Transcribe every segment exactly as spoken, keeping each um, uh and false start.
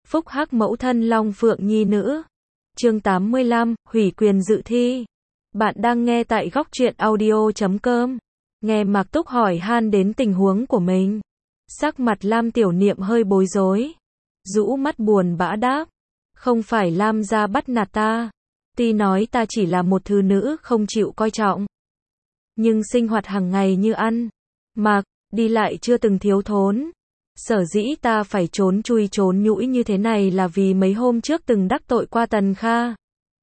Phúc hắc mẫu thân Long Phượng nhi nữ. Chương tám mươi lăm, hủy quyền dự thi. Bạn đang nghe tại góc truyện audio chấm com. Nghe Mạc Túc hỏi han đến tình huống của mình. Sắc mặt Lam Tiểu Niệm hơi bối rối. Rũ mắt buồn bã đáp. Không phải Lam gia bắt nạt ta. Ti nói ta chỉ là một thứ nữ không chịu coi trọng. Nhưng sinh hoạt hàng ngày như ăn, mặc, đi lại chưa từng thiếu thốn. Sở dĩ ta phải trốn chui trốn nhũi như thế này là vì mấy hôm trước từng đắc tội qua Tần Kha.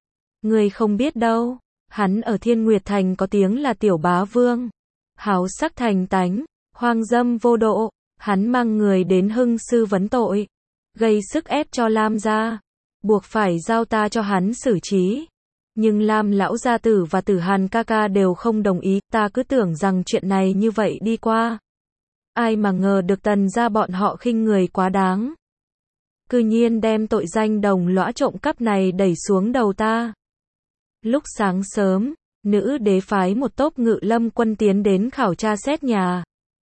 Người không biết đâu, hắn ở Thiên Nguyệt Thành có tiếng là tiểu bá vương. Háo sắc thành tánh, hoang dâm vô độ, hắn mang người đến Hưng sư vấn tội, gây sức ép cho Lam gia, buộc phải giao ta cho hắn xử trí. Nhưng Lam lão gia tử và Tử Hàn ca ca đều không đồng ý, ta cứ tưởng rằng chuyện này như vậy đi qua. Ai mà ngờ được Tần gia bọn họ khinh người quá đáng. Cư nhiên đem tội danh đồng lõa trộm cắp này đẩy xuống đầu ta. Lúc sáng sớm, nữ đế phái một tốp ngự lâm quân tiến đến khảo tra xét nhà.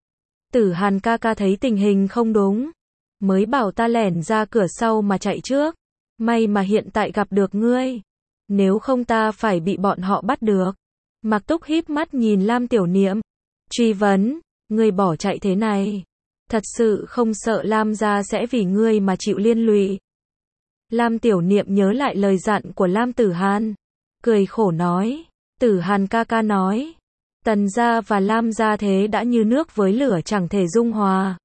Tử Hàn ca ca thấy tình hình không đúng, mới bảo ta lẻn ra cửa sau mà chạy trước. May mà hiện tại gặp được ngươi. Nếu không ta phải bị bọn họ bắt được. Mạc Túc híp mắt nhìn Lam Tiểu Niệm, truy vấn, ngươi bỏ chạy thế này, thật sự không sợ Lam gia sẽ vì ngươi mà chịu liên lụy? Lam Tiểu Niệm nhớ lại lời dặn của Lam Tử Hàn, cười khổ nói, Tử Hàn ca ca nói, Tần gia và Lam gia thế đã như nước với lửa chẳng thể dung hòa.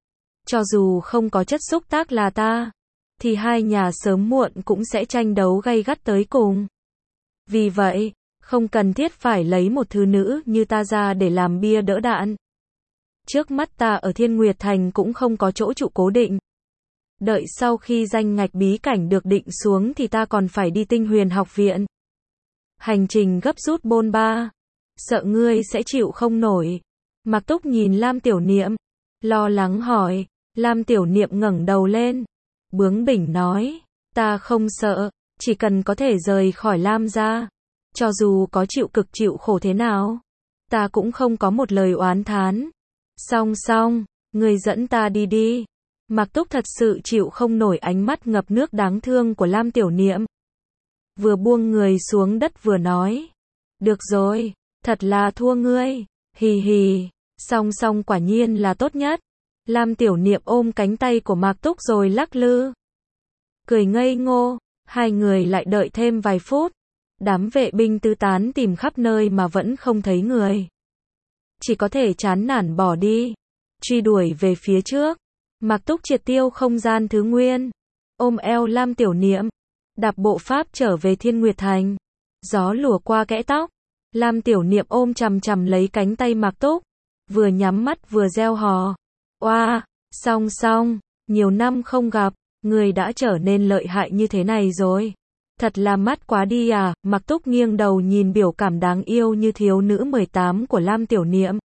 Cho dù không có chất xúc tác là ta, thì hai nhà sớm muộn cũng sẽ tranh đấu gay gắt tới cùng. Vì vậy, không cần thiết phải lấy một thứ nữ như ta ra để làm bia đỡ đạn. Trước mắt ta ở Thiên Nguyệt Thành cũng không có chỗ trụ cố định. Đợi sau khi danh ngạch bí cảnh được định xuống thì ta còn phải đi Tinh Huyền học viện. Hành trình gấp rút bôn ba, sợ ngươi sẽ chịu không nổi. Mạc Túc nhìn Lam Tiểu Niệm, lo lắng hỏi. Lam Tiểu Niệm ngẩng đầu lên, bướng bỉnh nói, ta không sợ, chỉ cần có thể rời khỏi Lam gia, cho dù có chịu cực chịu khổ thế nào, ta cũng không có một lời oán thán. Song song, người dẫn ta đi đi. Mạc Túc thật sự chịu không nổi ánh mắt ngập nước đáng thương của Lam Tiểu Niệm. Vừa buông người xuống đất vừa nói, được rồi, thật là thua ngươi, hì hì, song song quả nhiên là tốt nhất. Lam Tiểu Niệm ôm cánh tay của Mạc Túc rồi lắc lư, cười ngây ngô. Hai người lại đợi thêm vài phút. Đám vệ binh tứ tán tìm khắp nơi mà vẫn không thấy người, chỉ có thể chán nản bỏ đi, truy đuổi về phía trước. Mạc Túc triệt tiêu không gian thứ nguyên, ôm eo Lam Tiểu Niệm, đạp bộ pháp trở về Thiên Nguyệt Thành. Gió lùa qua kẽ tóc, Lam Tiểu Niệm ôm chằm chằm lấy cánh tay Mạc Túc, vừa nhắm mắt vừa reo hò, oa, song song, nhiều năm không gặp, người đã trở nên lợi hại như thế này rồi. Thật là mắt quá đi à. Mạc Túc nghiêng đầu nhìn biểu cảm đáng yêu như thiếu nữ mười tám của Lam Tiểu Niệm.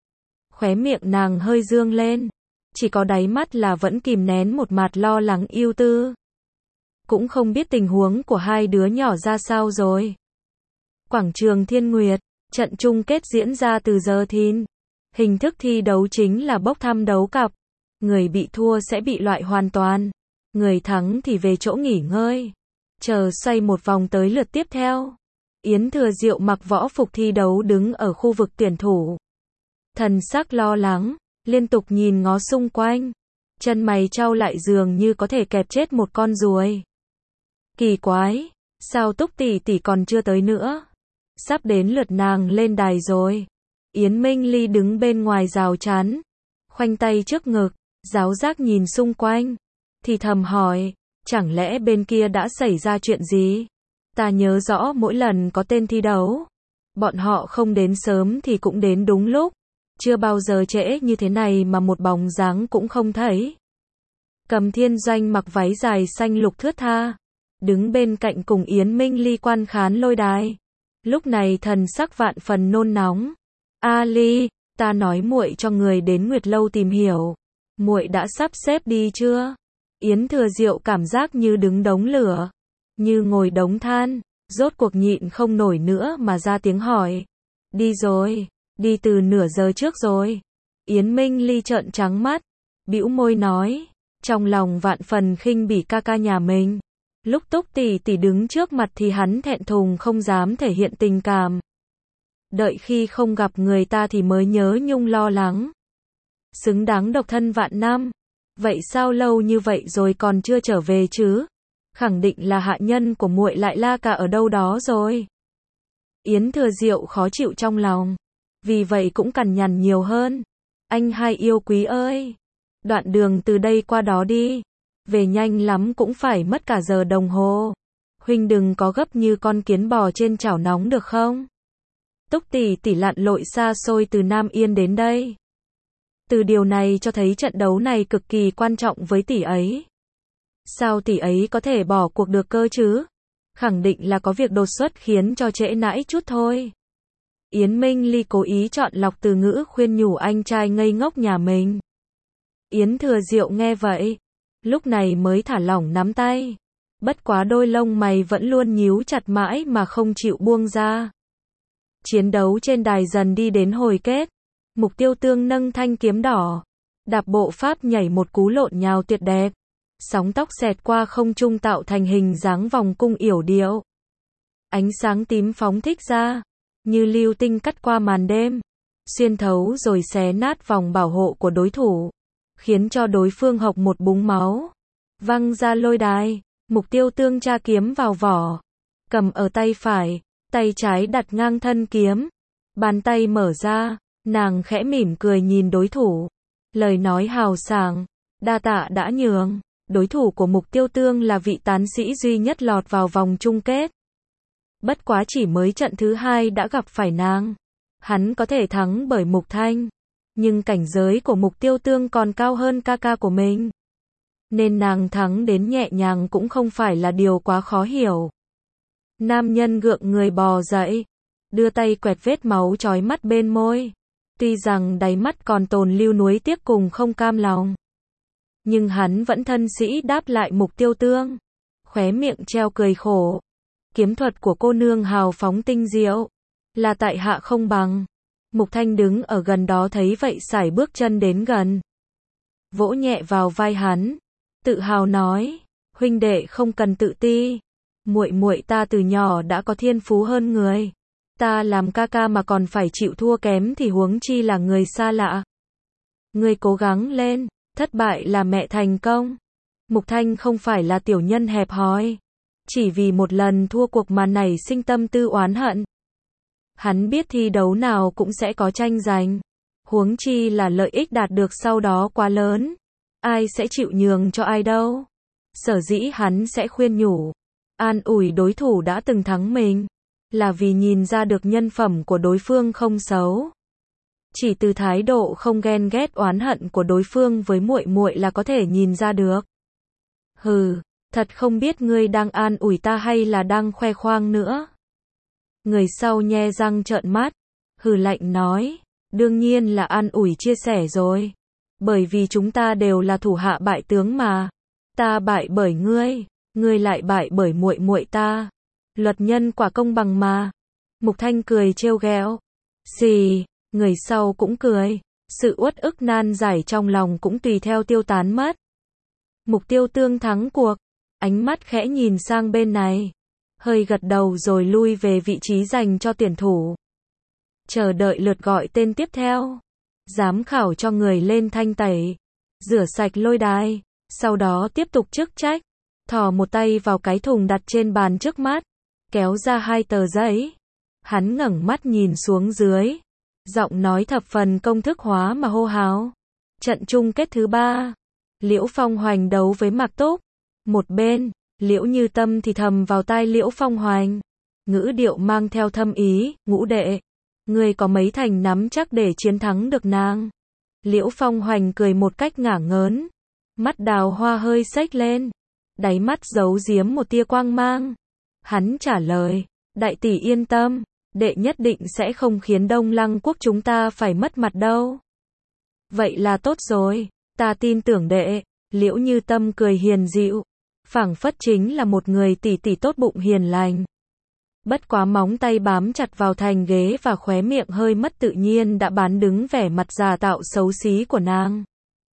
Khóe miệng nàng hơi dương lên, chỉ có đáy mắt là vẫn kìm nén một mặt lo lắng ưu tư. Cũng không biết tình huống của hai đứa nhỏ ra sao rồi. Quảng trường Thiên Nguyệt, trận chung kết diễn ra từ giờ thìn. Hình thức thi đấu chính là bốc thăm đấu cặp. Người bị thua sẽ bị loại hoàn toàn. Người thắng thì về chỗ nghỉ ngơi, chờ xoay một vòng tới lượt tiếp theo. Yến Thừa Diệu mặc võ phục thi đấu đứng ở khu vực tuyển thủ. Thần sắc lo lắng, liên tục nhìn ngó xung quanh. Chân mày chau lại dường như có thể kẹp chết một con ruồi. Kỳ quái, sao Túc tỷ tỷ còn chưa tới nữa? Sắp đến lượt nàng lên đài rồi. Yến Minh Ly đứng bên ngoài rào chắn, khoanh tay trước ngực, giáo giác nhìn xung quanh, thì thầm hỏi, chẳng lẽ bên kia đã xảy ra chuyện gì? Ta nhớ rõ mỗi lần có tên thi đấu, bọn họ không đến sớm thì cũng đến đúng lúc, chưa bao giờ trễ như thế này mà một bóng dáng cũng không thấy. Cầm Thiên Doanh mặc váy dài xanh lục thướt tha, đứng bên cạnh cùng Yến Minh Ly quan khán lôi đài. Lúc này thần sắc vạn phần nôn nóng. A Ly, ta nói muội cho người đến Nguyệt Lâu tìm hiểu, muội đã sắp xếp đi chưa? Yến Thừa Diệu cảm giác như đứng đống lửa, như ngồi đống than, rốt cuộc nhịn không nổi nữa mà ra tiếng hỏi. Đi rồi, đi từ nửa giờ trước rồi. Yến Minh Ly trợn trắng mắt, bĩu môi nói, trong lòng vạn phần khinh bỉ ca ca nhà mình. Lúc Túc tỷ tỷ đứng trước mặt thì hắn thẹn thùng không dám thể hiện tình cảm. Đợi khi không gặp người ta thì mới nhớ nhung lo lắng. Xứng đáng độc thân vạn năm. Vậy sao lâu như vậy rồi còn chưa trở về chứ? Khẳng định là hạ nhân của muội lại la cả ở đâu đó rồi. Yến Thừa Diệu khó chịu trong lòng. Vì vậy cũng cằn nhằn nhiều hơn. Anh hai yêu quý ơi! Đoạn đường từ đây qua đó đi. Về nhanh lắm cũng phải mất cả giờ đồng hồ. Huynh đừng có gấp như con kiến bò trên chảo nóng được không? Túc tỷ tỷ lặn lội xa xôi từ Nam Yên đến đây. Từ điều này cho thấy trận đấu này cực kỳ quan trọng với tỷ ấy. Sao tỷ ấy có thể bỏ cuộc được cơ chứ? Khẳng định là có việc đột xuất khiến cho trễ nãi chút thôi. Yến Minh Ly cố ý chọn lọc từ ngữ khuyên nhủ anh trai ngây ngốc nhà mình. Yến Thừa Diệu nghe vậy, lúc này mới thả lỏng nắm tay. Bất quá đôi lông mày vẫn luôn nhíu chặt mãi mà không chịu buông ra. Chiến đấu trên đài dần đi đến hồi kết. Mục Tiêu Tương nâng thanh kiếm đỏ, đạp bộ pháp nhảy một cú lộn nhào tuyệt đẹp. Sóng tóc xẹt qua không trung tạo thành hình dáng vòng cung yểu điệu. Ánh sáng tím phóng thích ra, như lưu tinh cắt qua màn đêm, xuyên thấu rồi xé nát vòng bảo hộ của đối thủ, khiến cho đối phương hộc một búng máu, văng ra lôi đài. Mục Tiêu Tương tra kiếm vào vỏ, cầm ở tay phải, tay trái đặt ngang thân kiếm, bàn tay mở ra, nàng khẽ mỉm cười nhìn đối thủ, lời nói hào sảng, đa tạ đã nhường. Đối thủ của Mục Tiêu Tương là vị tán sĩ duy nhất lọt vào vòng chung kết. Bất quá chỉ mới trận thứ hai đã gặp phải nàng. Hắn có thể thắng bởi Mục Thanh, nhưng cảnh giới của Mục Tiêu Tương còn cao hơn ca ca của mình. Nên nàng thắng đến nhẹ nhàng cũng không phải là điều quá khó hiểu. Nam nhân gượng người bò dậy, đưa tay quẹt vết máu chói mắt bên môi. Tuy rằng đáy mắt còn tồn lưu nuối tiếc cùng không cam lòng, nhưng hắn vẫn thân sĩ đáp lại Mục Tiêu Tương, khóe miệng treo cười khổ. Kiếm thuật của cô nương hào phóng tinh diệu, là tại hạ không bằng. Mục Thanh đứng ở gần đó thấy vậy sải bước chân đến gần, vỗ nhẹ vào vai hắn, tự hào nói, huynh đệ không cần tự ti, muội muội ta từ nhỏ đã có thiên phú hơn người. Ta làm ca ca mà còn phải chịu thua kém thì huống chi là người xa lạ. Ngươi cố gắng lên, thất bại là mẹ thành công. Mục Thanh không phải là tiểu nhân hẹp hòi, chỉ vì một lần thua cuộc mà nảy sinh tâm tư oán hận. Hắn biết thi đấu nào cũng sẽ có tranh giành, huống chi là lợi ích đạt được sau đó quá lớn, ai sẽ chịu nhường cho ai đâu. Sở dĩ hắn sẽ khuyên nhủ, an ủi đối thủ đã từng thắng mình, là vì nhìn ra được nhân phẩm của đối phương không xấu. Chỉ từ thái độ không ghen ghét oán hận của đối phương với muội muội là có thể nhìn ra được. Hừ, thật không biết ngươi đang an ủi ta hay là đang khoe khoang nữa. Người sau nhe răng trợn mắt, hừ lạnh nói, đương nhiên là an ủi chia sẻ rồi. Bởi vì chúng ta đều là thủ hạ bại tướng mà. Ta bại bởi ngươi, ngươi lại bại bởi muội muội ta. Luật nhân quả công bằng mà. Mục Thanh cười trêu ghẹo. Xì, người sau cũng cười. Sự uất ức nan giải trong lòng cũng tùy theo tiêu tán mất. Mục Tiêu Tương thắng cuộc. Ánh mắt khẽ nhìn sang bên này. Hơi gật đầu rồi lui về vị trí dành cho tuyển thủ. Chờ đợi lượt gọi tên tiếp theo. Giám khảo cho người lên thanh tẩy. Rửa sạch lôi đài. Sau đó tiếp tục chức trách. Thò một tay vào cái thùng đặt trên bàn trước mắt. Kéo ra hai tờ giấy. Hắn ngẩng mắt nhìn xuống dưới. Giọng nói thập phần công thức hóa mà hô hào. Trận chung kết thứ ba. Liễu Phong Hoành đấu với Mạc Túc. Một bên, Liễu Như Tâm thì thầm vào tai Liễu Phong Hoành. Ngữ điệu mang theo thâm ý, ngũ đệ. Ngươi có mấy thành nắm chắc để chiến thắng được nàng? Liễu Phong Hoành cười một cách ngả ngớn. Mắt đào hoa hơi xếch lên. Đáy mắt giấu giếm một tia quang mang. Hắn trả lời, đại tỷ yên tâm, đệ nhất định sẽ không khiến Đông Lăng quốc chúng ta phải mất mặt đâu. Vậy là tốt rồi, ta tin tưởng đệ. Liễu Như Tâm cười hiền dịu, phảng phất chính là một người tỷ tỷ tốt bụng hiền lành. Bất quá móng tay bám chặt vào thành ghế và khóe miệng hơi mất tự nhiên đã bán đứng vẻ mặt già tạo xấu xí của nàng.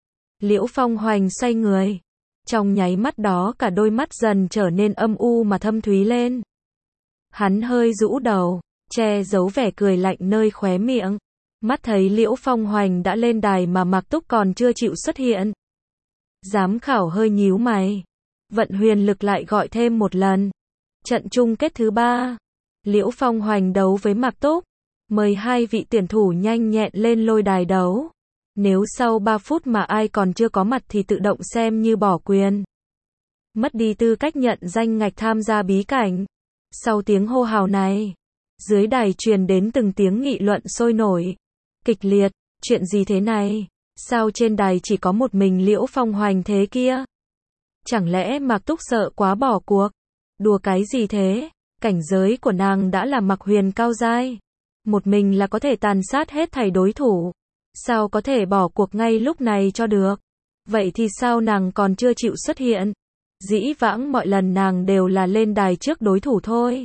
Liễu Phong Hoành xoay người. Trong nháy mắt đó cả đôi mắt dần trở nên âm u mà thâm thúy lên. Hắn hơi rũ đầu, che giấu vẻ cười lạnh nơi khóe miệng. Mắt thấy Liễu Phong Hoành đã lên đài mà Mạc Túc còn chưa chịu xuất hiện. Giám khảo hơi nhíu mày. Vận huyền lực lại gọi thêm một lần. Trận chung kết thứ ba. Liễu Phong Hoành đấu với Mạc Túc. Mời hai vị tuyển thủ nhanh nhẹn lên lôi đài đấu. Nếu sau ba phút mà ai còn chưa có mặt thì tự động xem như bỏ quyền. Mất đi tư cách nhận danh ngạch tham gia bí cảnh. Sau tiếng hô hào này, dưới đài truyền đến từng tiếng nghị luận sôi nổi, kịch liệt. Chuyện gì thế này? Sao trên đài chỉ có một mình Liễu Phong Hoành thế kia? Chẳng lẽ Mạc Túc sợ quá bỏ cuộc? Đùa cái gì thế? Cảnh giới của nàng đã là Mặc Huyền cao giai. Một mình là có thể tàn sát hết thảy đối thủ. Sao có thể bỏ cuộc ngay lúc này cho được? Vậy thì sao nàng còn chưa chịu xuất hiện? Dĩ vãng mọi lần nàng đều là lên đài trước đối thủ thôi.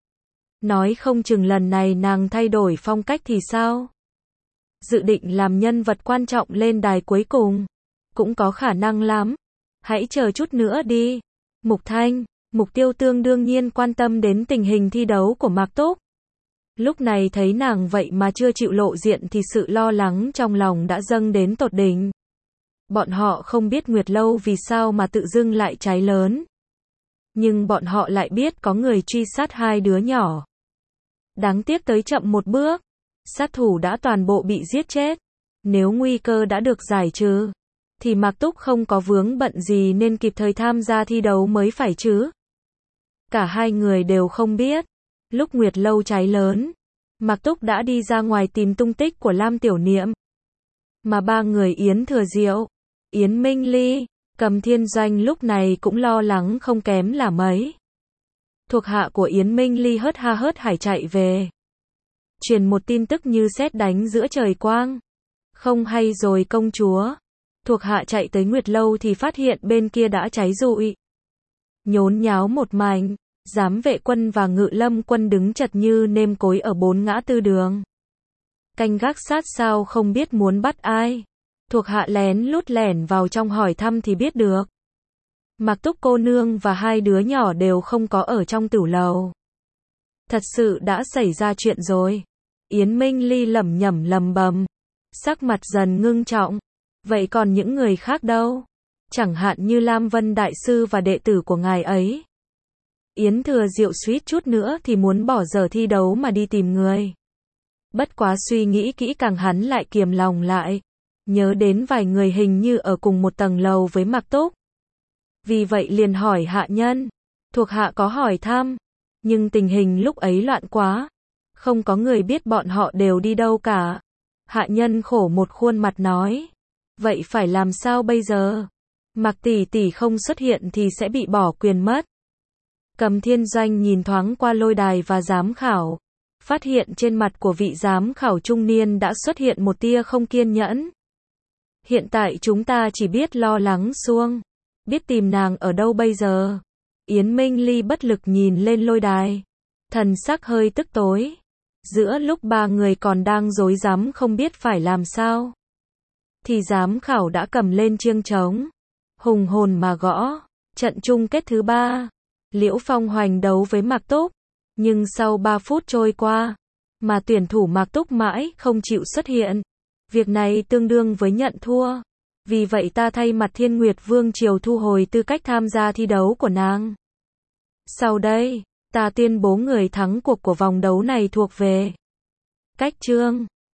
Nói không chừng lần này nàng thay đổi phong cách thì sao? Dự định làm nhân vật quan trọng lên đài cuối cùng. Cũng có khả năng lắm. Hãy chờ chút nữa đi. Mục Thanh, Mục Tiêu Tương đương nhiên quan tâm đến tình hình thi đấu của Mạc Túc. Lúc này thấy nàng vậy mà chưa chịu lộ diện thì sự lo lắng trong lòng đã dâng đến tột đỉnh. Bọn họ không biết Nguyệt Lâu vì sao mà tự dưng lại cháy lớn. Nhưng bọn họ lại biết có người truy sát hai đứa nhỏ. Đáng tiếc tới chậm một bước. Sát thủ đã toàn bộ bị giết chết. Nếu nguy cơ đã được giải trừ, thì Mạc Túc không có vướng bận gì nên kịp thời tham gia thi đấu mới phải chứ. Cả hai người đều không biết. Lúc Nguyệt Lâu cháy lớn, Mạc Túc đã đi ra ngoài tìm tung tích của Lam Tiểu Niệm. Mà ba người Yến Thừa Diệu, Yến Minh Ly, Cầm Thiên Doanh lúc này cũng lo lắng không kém là mấy. Thuộc hạ của Yến Minh Ly hớt ha hớt hải chạy về. Truyền một tin tức như sét đánh giữa trời quang. Không hay rồi công chúa. Thuộc hạ chạy tới Nguyệt Lâu thì phát hiện bên kia đã cháy rụi. Nhốn nháo một mảnh. Giám vệ quân và ngự lâm quân đứng chật như nêm cối ở bốn ngã tư đường. Canh gác sát sao không biết muốn bắt ai. Thuộc hạ lén lút lẻn vào trong hỏi thăm thì biết được. Mạc Túc cô nương và hai đứa nhỏ đều không có ở trong tửu lầu. Thật sự đã xảy ra chuyện rồi. Yến Minh Ly lẩm nhẩm lầm bầm. Sắc mặt dần ngưng trọng. Vậy còn những người khác đâu? Chẳng hạn như Lam Vân Đại Sư và đệ tử của ngài ấy. Yến Thừa Diệu suýt chút nữa thì muốn bỏ dở thi đấu mà đi tìm người. Bất quá suy nghĩ kỹ càng hắn lại kiềm lòng lại. Nhớ đến vài người hình như ở cùng một tầng lầu với Mạc Túc. Vì vậy liền hỏi hạ nhân. Thuộc hạ có hỏi thăm. Nhưng tình hình lúc ấy loạn quá. Không có người biết bọn họ đều đi đâu cả. Hạ nhân khổ một khuôn mặt nói. Vậy phải làm sao bây giờ? Mạc tỷ tỷ không xuất hiện thì sẽ bị bỏ quyền mất. Cầm Thiên Doanh nhìn thoáng qua lôi đài và giám khảo. Phát hiện trên mặt của vị giám khảo trung niên đã xuất hiện một tia không kiên nhẫn. Hiện tại chúng ta chỉ biết lo lắng xuông. Biết tìm nàng ở đâu bây giờ? Yến Minh Ly bất lực nhìn lên lôi đài. Thần sắc hơi tức tối. Giữa lúc ba người còn đang rối rắm không biết phải làm sao, thì giám khảo đã cầm lên chiêng trống. Hùng hồn mà gõ. Trận chung kết thứ ba. Liễu Phong Hoành đấu với Mạc Túc. Nhưng sau ba phút trôi qua, mà tuyển thủ Mạc Túc mãi không chịu xuất hiện. Việc này tương đương với nhận thua. Vì vậy ta thay mặt Thiên Nguyệt Vương Triều thu hồi tư cách tham gia thi đấu của nàng. Sau đây, ta tuyên bố người thắng cuộc của vòng đấu này thuộc về Cách Trương.